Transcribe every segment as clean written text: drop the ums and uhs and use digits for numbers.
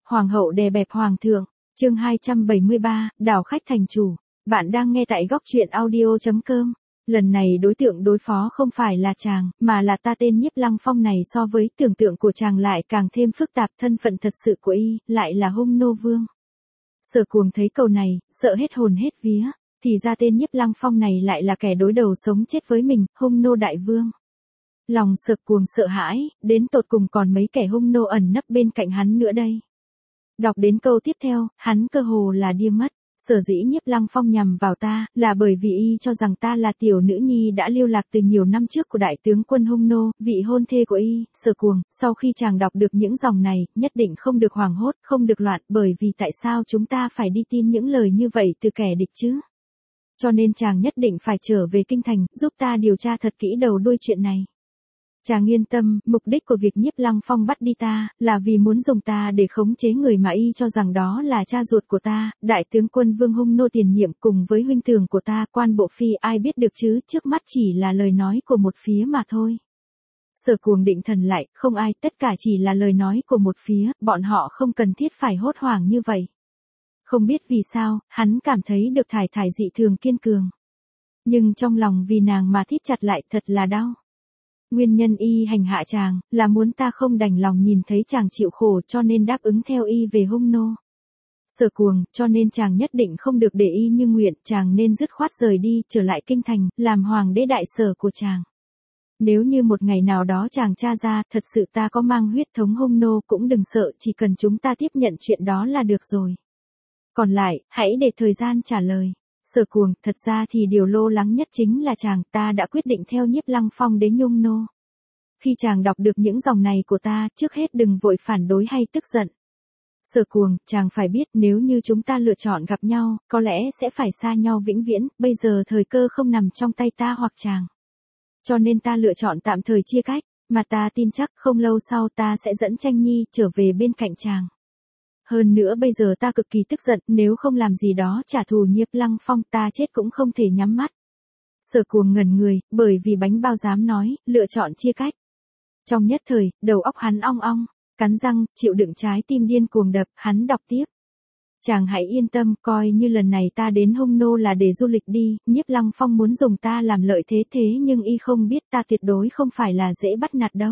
Hoàng hậu đè bẹp hoàng thượng, chương 273, đảo khách thành chủ. Bạn đang nghe tại góc truyện audio.com. Lần này đối tượng đối phó không phải là chàng, mà là ta. Tên Nhiếp Lăng Phong này so với tưởng tượng của chàng lại càng thêm phức tạp. Thân phận thật sự của y, lại là Hung Nô Vương. Sở Cuồng thấy câu này, sợ hết hồn hết vía. Thì ra tên Nhiếp Lăng Phong này lại là kẻ đối đầu sống chết với mình, Hung Nô Đại Vương. Lòng Sở Cuồng sợ hãi, đến tột cùng còn mấy kẻ hung nô ẩn nấp bên cạnh hắn nữa đây. Đọc đến câu tiếp theo, hắn cơ hồ là điên mất. Sở dĩ Nhiếp Lăng Phong nhằm vào ta, là bởi vì y cho rằng ta là tiểu nữ nhi đã lưu lạc từ nhiều năm trước của đại tướng quân Hung Nô, vị hôn thê của y. Sở Cuồng, sau khi chàng đọc được những dòng này, nhất định không được hoảng hốt, không được loạn, bởi vì tại sao chúng ta phải đi tin những lời như vậy từ kẻ địch chứ? Cho nên chàng nhất định phải trở về kinh thành, giúp ta điều tra thật kỹ đầu đuôi chuyện này. Chàng yên tâm, mục đích của việc Nhiếp Lăng Phong bắt đi ta, là vì muốn dùng ta để khống chế người mà y cho rằng đó là cha ruột của ta, đại tướng quân Vương Hung Nô tiền nhiệm cùng với huynh trưởng của ta, Quan Bộ Phi. Ai biết được chứ, trước mắt chỉ là lời nói của một phía mà thôi. Sở Cuồng định thần lại, không ai, tất cả chỉ là lời nói của một phía, bọn họ không cần thiết phải hốt hoảng như vậy. Không biết vì sao, hắn cảm thấy được Thải Thải dị thường kiên cường. Nhưng trong lòng vì nàng mà thít chặt lại, thật là đau. Nguyên nhân y hành hạ chàng, là muốn ta không đành lòng nhìn thấy chàng chịu khổ, cho nên đáp ứng theo y về Hung Nô. Sở Cuồng, cho nên chàng nhất định không được để y như nguyện, chàng nên dứt khoát rời đi, trở lại kinh thành, làm hoàng đế đại sở của chàng. Nếu như một ngày nào đó chàng tra ra, thật sự ta có mang huyết thống Hung Nô, cũng đừng sợ, chỉ cần chúng ta tiếp nhận chuyện đó là được rồi. Còn lại, hãy để thời gian trả lời. Sở Cuồng, thật ra thì điều lo lắng nhất chính là chàng. Ta đã quyết định theo Nhiếp Lăng Phong đến Nhung Nô. Khi chàng đọc được những dòng này của ta, trước hết đừng vội phản đối hay tức giận. Sở Cuồng, chàng phải biết, nếu như chúng ta lựa chọn gặp nhau, có lẽ sẽ phải xa nhau vĩnh viễn. Bây giờ thời cơ không nằm trong tay ta hoặc chàng. Cho nên ta lựa chọn tạm thời chia cách, mà ta tin chắc không lâu sau ta sẽ dẫn Tranh Nhi trở về bên cạnh chàng. Hơn nữa bây giờ ta cực kỳ tức giận, nếu không làm gì đó trả thù Nhiếp Lăng Phong, ta chết cũng không thể nhắm mắt. Sở Cuồng ngẩn người, bởi vì Bánh Bao dám nói, lựa chọn chia cách. Trong nhất thời, đầu óc hắn ong ong, cắn răng, chịu đựng trái tim điên cuồng đập, hắn đọc tiếp. Chàng hãy yên tâm, coi như lần này ta đến Hung Nô là để du lịch đi, Nhiếp Lăng Phong muốn dùng ta làm lợi thế nhưng y không biết ta tuyệt đối không phải là dễ bắt nạt đâu.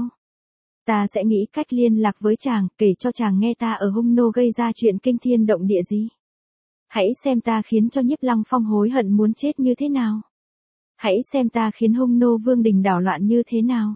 Ta sẽ nghĩ cách liên lạc với chàng, kể cho chàng nghe ta ở Hung Nô gây ra chuyện kinh thiên động địa gì. Hãy xem ta khiến cho Nhiếp Lăng Phong hối hận muốn chết như thế nào. Hãy xem ta khiến Hung Nô Vương đình đảo loạn như thế nào.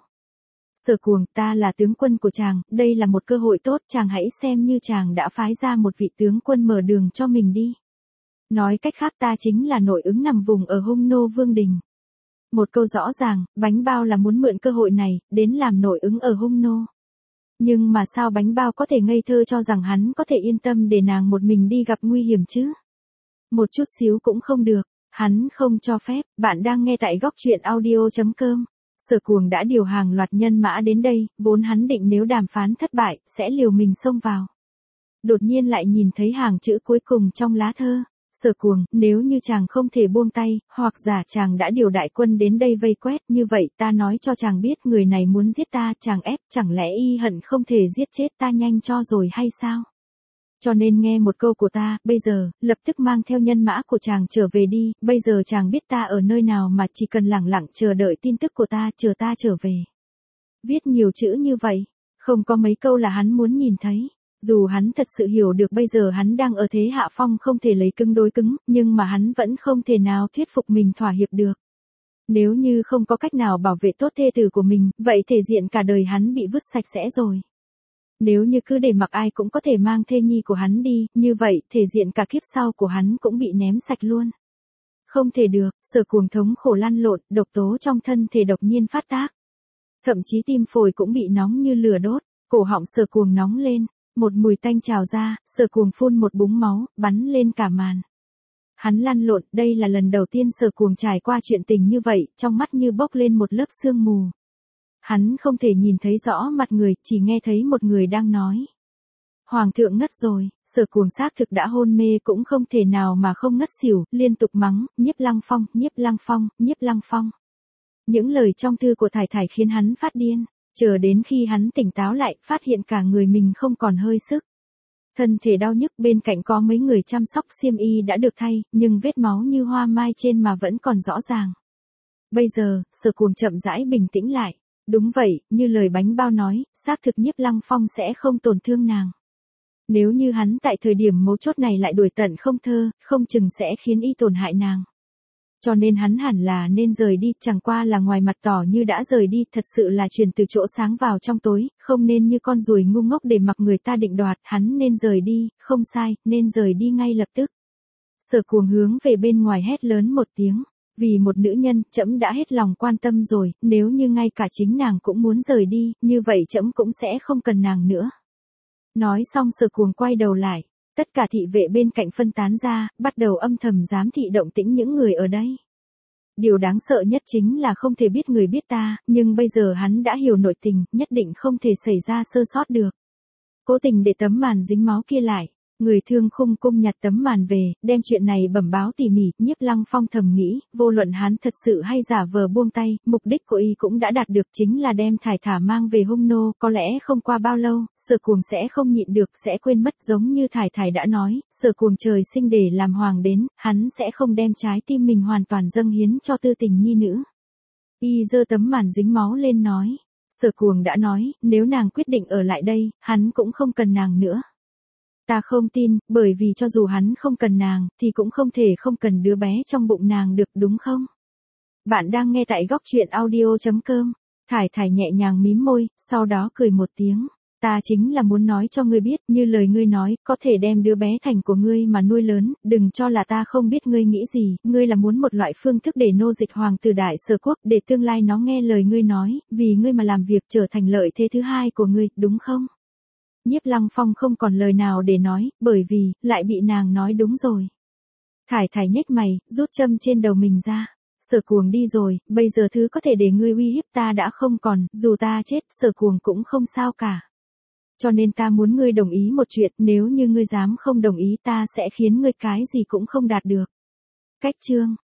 Sở Cuồng, ta là tướng quân của chàng, đây là một cơ hội tốt, chàng hãy xem như chàng đã phái ra một vị tướng quân mở đường cho mình đi. Nói cách khác, ta chính là nội ứng nằm vùng ở Hung Nô Vương đình. Một câu rõ ràng, Bánh Bao là muốn mượn cơ hội này, đến làm nội ứng ở Hung Nô. Nhưng mà sao Bánh Bao có thể ngây thơ cho rằng hắn có thể yên tâm để nàng một mình đi gặp nguy hiểm chứ? Một chút xíu cũng không được, hắn không cho phép. Bạn đang nghe tại góc truyện audio.com. Sở Cuồng đã điều hàng loạt nhân mã đến đây, vốn hắn định nếu đàm phán thất bại, sẽ liều mình xông vào. Đột nhiên lại nhìn thấy hàng chữ cuối cùng trong lá thơ. Sở Cuồng, nếu như chàng không thể buông tay, hoặc giả chàng đã điều đại quân đến đây vây quét, như vậy ta nói cho chàng biết người này muốn giết ta, chàng ép, chẳng lẽ y hận không thể giết chết ta nhanh cho rồi hay sao? Cho nên nghe một câu của ta, bây giờ, lập tức mang theo nhân mã của chàng trở về đi, bây giờ chàng biết ta ở nơi nào mà chỉ cần lẳng lặng chờ đợi tin tức của ta, chờ ta trở về. Viết nhiều chữ như vậy, không có mấy câu là hắn muốn nhìn thấy. Dù hắn thật sự hiểu được bây giờ hắn đang ở thế hạ phong không thể lấy cứng đối cứng, nhưng mà hắn vẫn không thể nào thuyết phục mình thỏa hiệp được. Nếu như không có cách nào bảo vệ tốt thê tử của mình, vậy thể diện cả đời hắn bị vứt sạch sẽ rồi. Nếu như cứ để mặc ai cũng có thể mang thê nhi của hắn đi, như vậy thể diện cả kiếp sau của hắn cũng bị ném sạch luôn. Không thể được, Sở Cuồng thống khổ lăn lộn, độc tố trong thân thể đột nhiên phát tác. Thậm chí tim phổi cũng bị nóng như lửa đốt, cổ họng Sở Cuồng nóng lên. Một mùi tanh trào ra, Sở Cuồng phun một búng máu, bắn lên cả màn. Hắn lăn lộn, đây là lần đầu tiên Sở Cuồng trải qua chuyện tình như vậy, trong mắt như bốc lên một lớp sương mù. Hắn không thể nhìn thấy rõ mặt người, chỉ nghe thấy một người đang nói. Hoàng thượng ngất rồi. Sở Cuồng xác thực đã hôn mê cũng không thể nào mà không ngất xỉu, liên tục mắng, Nhiếp Lăng Phong, Nhiếp Lăng Phong, Nhiếp Lăng Phong. Những lời trong thư của Thải Thải khiến hắn phát điên. Chờ đến khi hắn tỉnh táo lại, phát hiện cả người mình không còn hơi sức. Thân thể đau nhức, bên cạnh có mấy người chăm sóc, xiêm y đã được thay, nhưng vết máu như hoa mai trên mà vẫn còn rõ ràng. Bây giờ, Sở Cuồng chậm rãi bình tĩnh lại. Đúng vậy, như lời bánh bao nói, xác thực Nhiếp Lăng Phong sẽ không tổn thương nàng. Nếu như hắn tại thời điểm mấu chốt này lại đuổi tận không thơ, không chừng sẽ khiến y tổn hại nàng. Cho nên hắn hẳn là nên rời đi, chẳng qua là ngoài mặt tỏ như đã rời đi, thật sự là chuyển từ chỗ sáng vào trong tối, không nên như con ruồi ngu ngốc để mặc người ta định đoạt, hắn nên rời đi, không sai, nên rời đi ngay lập tức. Sở Cuồng hướng về bên ngoài hét lớn một tiếng, vì một nữ nhân, trẫm đã hết lòng quan tâm rồi, nếu như ngay cả chính nàng cũng muốn rời đi, như vậy trẫm cũng sẽ không cần nàng nữa. Nói xong Sở Cuồng quay đầu lại, tất cả thị vệ bên cạnh phân tán ra, bắt đầu âm thầm giám thị động tĩnh những người ở đây. Điều đáng sợ nhất chính là không thể biết người biết ta, nhưng bây giờ hắn đã hiểu nội tình, nhất định không thể xảy ra sơ sót được. Cố tình để tấm màn dính máu kia lại, người Thương Khung cung nhặt tấm màn về, đem chuyện này bẩm báo tỉ mỉ, Nhiếp Lăng Phong thầm nghĩ, vô luận hắn thật sự hay giả vờ buông tay, mục đích của y cũng đã đạt được, chính là đem Thải Thả mang về hung nô, có lẽ không qua bao lâu, Sở Cuồng sẽ không nhịn được, sẽ quên mất, giống như Thải Thải đã nói, Sở Cuồng trời sinh để làm hoàng đến, hắn sẽ không đem trái tim mình hoàn toàn dâng hiến cho tư tình nhi nữ. Y giơ tấm màn dính máu lên nói, Sở Cuồng đã nói, nếu nàng quyết định ở lại đây, hắn cũng không cần nàng nữa. Ta không tin, bởi vì cho dù hắn không cần nàng, thì cũng không thể không cần đứa bé trong bụng nàng được, đúng không? Bạn đang nghe tại góc truyện audio.com. Thải Thải nhẹ nhàng mím môi, sau đó cười một tiếng. Ta chính là muốn nói cho ngươi biết, như lời ngươi nói, có thể đem đứa bé thành của ngươi mà nuôi lớn, đừng cho là ta không biết ngươi nghĩ gì, ngươi là muốn một loại phương thức để nô dịch hoàng tử Đại Sở Quốc, để tương lai nó nghe lời ngươi nói, vì ngươi mà làm việc trở thành lợi thế thứ hai của ngươi, đúng không? Nhiếp Lăng Phong không còn lời nào để nói, bởi vì, lại bị nàng nói đúng rồi. Thải Thải nhếch mày, rút châm trên đầu mình ra. Sở Cuồng đi rồi, bây giờ thứ có thể để ngươi uy hiếp ta đã không còn, dù ta chết, Sở Cuồng cũng không sao cả. Cho nên ta muốn ngươi đồng ý một chuyện, nếu như ngươi dám không đồng ý ta sẽ khiến ngươi cái gì cũng không đạt được. Cách chương